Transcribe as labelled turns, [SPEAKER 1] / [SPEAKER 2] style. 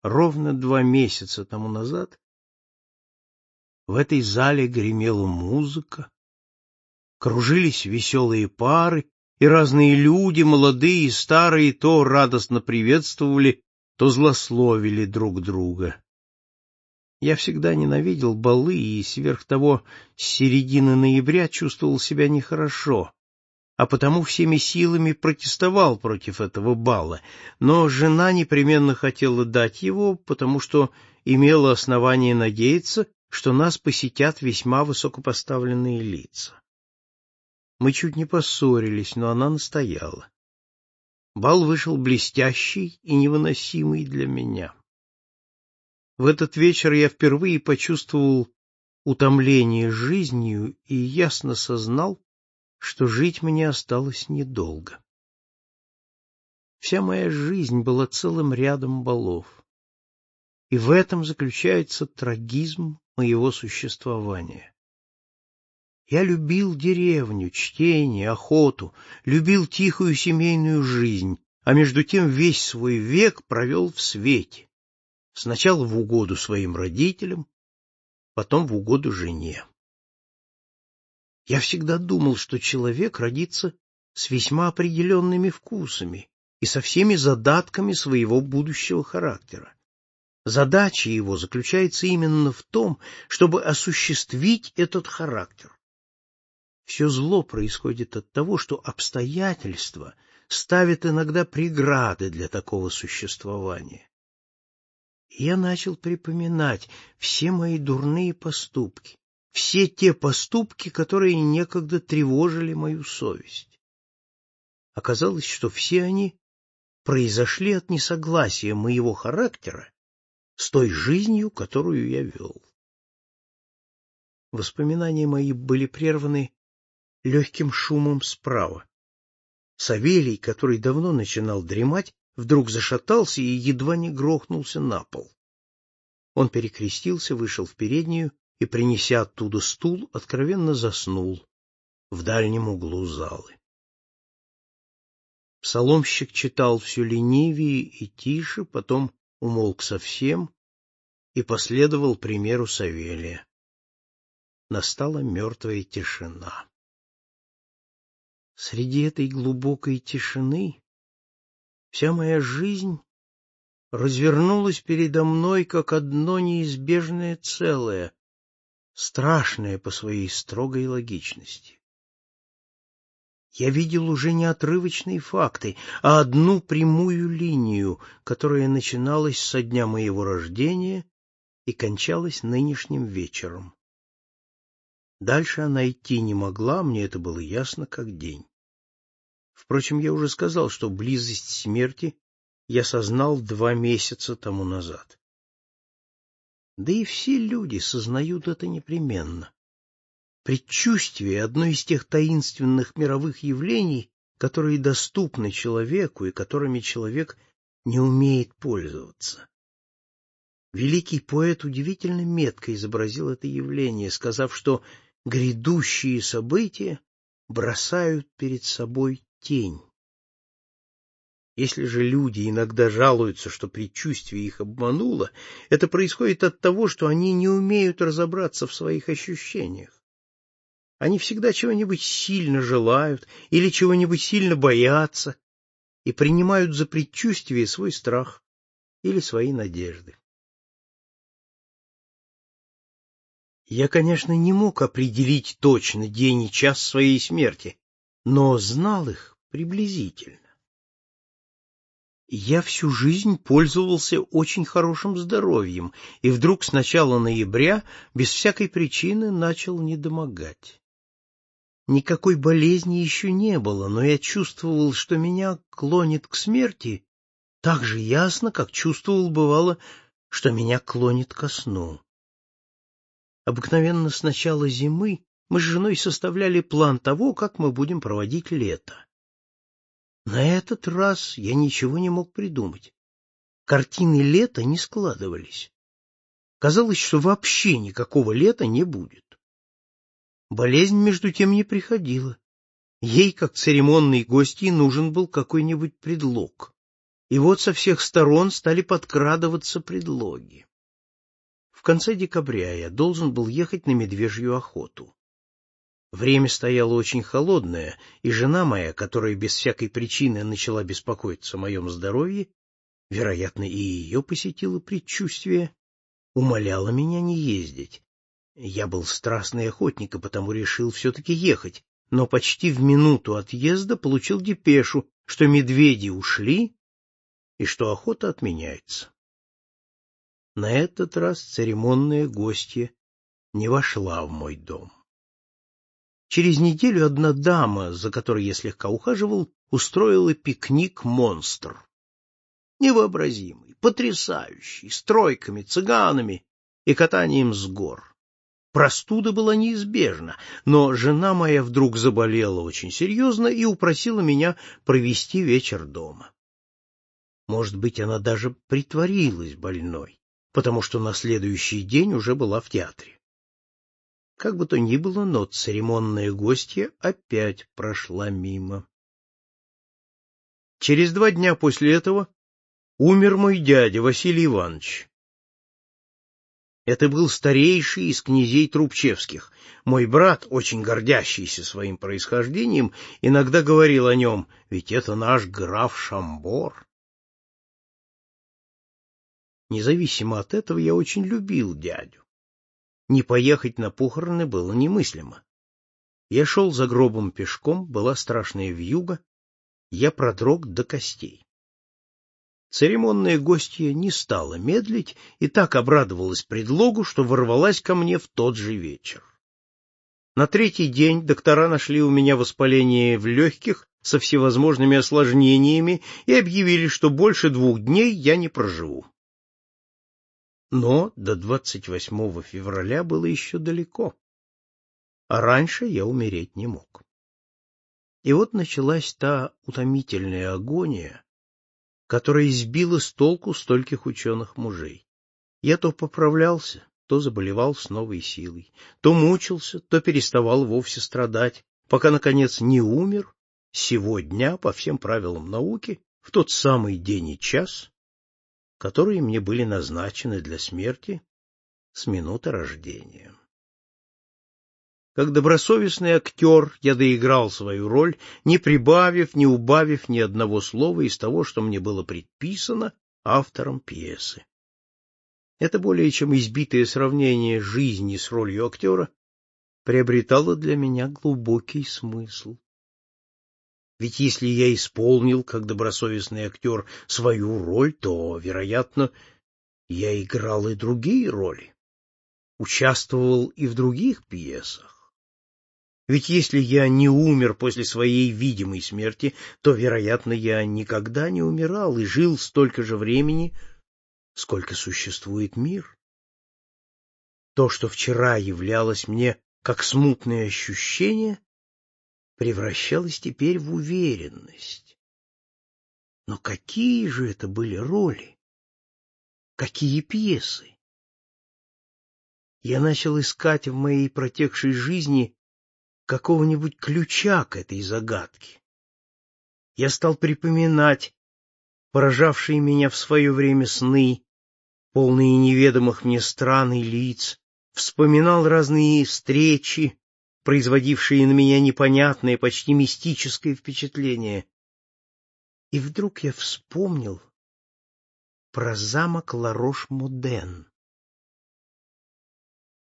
[SPEAKER 1] Ровно 2 месяца тому назад в этой зале гремела музыка, кружились веселые пары, и разные люди, молодые и старые, то радостно приветствовали, то злословили друг друга. Я всегда ненавидел балы и, сверх того, с середины ноября чувствовал себя нехорошо, а потому всеми силами протестовал против этого бала, но жена непременно хотела дать его, потому что имела основание надеяться, что нас посетят весьма высокопоставленные лица. Мы чуть не поссорились, но она настояла. Бал вышел блестящий и невыносимый для меня. В этот вечер я впервые почувствовал утомление жизнью и ясно сознал, что жить мне осталось недолго. Вся моя жизнь была целым рядом балов, и в этом заключается трагизм моего существования. Я любил деревню, чтение, охоту, любил тихую семейную жизнь, а между тем весь свой век провел в свете. Сначала в угоду своим родителям, потом в угоду жене. Я всегда думал, что человек родится с весьма определенными вкусами и со всеми задатками своего будущего характера. Задача его заключается именно в том, чтобы осуществить этот характер. Все зло происходит от того, что обстоятельства ставят иногда преграды для такого существования. И я начал припоминать все мои дурные поступки, все те поступки, которые некогда тревожили мою совесть. Оказалось, что все они произошли от несогласия моего характера с той жизнью, которую я вел. Воспоминания мои были прерваны легким шумом справа. Савелий, который давно начинал дремать, вдруг зашатался и едва не грохнулся на пол. Он перекрестился, вышел в переднюю и, принеся оттуда стул, откровенно заснул в дальнем углу залы. Псаломщик читал все ленивее и тише, потом умолк совсем и последовал примеру Савелия. Настала мертвая тишина. Среди этой глубокой тишины вся моя жизнь развернулась передо мной как одно неизбежное целое, страшное по своей строгой логичности. Я видел уже не отрывочные факты, а одну прямую линию, которая начиналась со дня моего рождения и кончалась нынешним вечером. Дальше она идти не могла, мне это было ясно как день. Впрочем, я уже сказал, что близость смерти я сознал 2 месяца тому назад. Да и все люди сознают это непременно. Предчувствие — одно из тех таинственных мировых явлений, которые доступны человеку и которыми человек не умеет пользоваться. Великий поэт удивительно метко изобразил это явление, сказав, что грядущие события бросают перед собой тень. Если же люди иногда жалуются, что предчувствие их обмануло, это происходит от того, что они не умеют разобраться в своих ощущениях. Они всегда чего-нибудь сильно желают или чего-нибудь сильно боятся и принимают за предчувствие свой страх или свои надежды. Я, конечно, не мог определить точно день и час своей смерти, но знал их приблизительно. Я всю жизнь пользовался очень хорошим здоровьем, и вдруг с начала ноября без всякой причины начал недомогать. Никакой болезни еще не было, но я чувствовал, что меня клонит к смерти так же ясно, как чувствовал, бывало, что меня клонит ко сну. Обыкновенно с начала зимы мы с женой составляли план того, как мы будем проводить лето. На этот раз я ничего не мог придумать. Картины лета не складывались. Казалось, что вообще никакого лета не будет. Болезнь, между тем, не приходила. Ей, как церемонной гостье, нужен был какой-нибудь предлог. И вот со всех сторон стали подкрадываться предлоги. В конце декабря я должен был ехать на медвежью охоту. Время стояло очень холодное, и жена моя, которая без всякой причины начала беспокоиться о моем здоровье, вероятно, и ее посетило предчувствие, умоляла меня не ездить. Я был страстный охотник, и потому решил все-таки ехать, но почти в минуту отъезда получил депешу, что медведи ушли и что охота отменяется. На этот раз церемонная гостья не вошла в мой дом. Через неделю одна дама, за которой я слегка ухаживал, устроила пикник-монстр. Невообразимый, потрясающий, с тройками, цыганами и катанием с гор. Простуда была неизбежна, но жена моя вдруг заболела очень серьезно и упросила меня провести вечер дома. Может быть, она даже притворилась больной, потому что на следующий день уже была в театре. Как бы то ни было, но церемонная гостья опять прошла мимо. Через 2 дня после этого умер мой дядя Василий Иванович. Это был старейший из князей Трубчевских. Мой брат, очень гордящийся своим происхождением, иногда говорил о нем: ведь это наш граф Шамбор. Независимо от этого, я очень любил дядю. Не поехать на похороны было немыслимо. Я шел за гробом пешком, была страшная вьюга, я продрог до костей. Церемонная гостья не стала медлить и так обрадовалась предлогу, что ворвалась ко мне в тот же вечер. На 3-й день доктора нашли у меня воспаление в легких со всевозможными осложнениями и объявили, что больше 2 дней я не проживу. Но до 28 февраля было еще далеко, а раньше я умереть не мог. И вот началась та утомительная агония, которая сбила с толку стольких ученых-мужей. Я то поправлялся, то заболевал с новой силой, то мучился, то переставал вовсе страдать, пока, наконец, не умер сего дня по всем правилам науки в тот самый день и час, которые мне были назначены для смерти с минуты рождения. Как добросовестный актер я доиграл свою роль, не прибавив, не убавив ни одного слова из того, что мне было предписано автором пьесы. Это более чем избитое сравнение жизни с ролью актера приобретало для меня глубокий смысл. Ведь если я исполнил, как добросовестный актер, свою роль, то, вероятно, я играл и другие роли, участвовал и в других пьесах. Ведь если я не умер после своей видимой смерти, то, вероятно, я никогда не умирал и жил столько же времени, сколько существует мир. То, что вчера являлось мне как смутное ощущение, превращалось теперь в уверенность. Но какие же это были роли? Какие пьесы? Я начал искать в моей протекшей жизни какого-нибудь ключа к этой загадке. Я стал припоминать поражавшие меня в свое время сны, полные неведомых мне стран и лиц, вспоминал разные встречи, производившие на меня непонятное, почти мистическое впечатление. И вдруг я вспомнил про замок Ларош-Моден.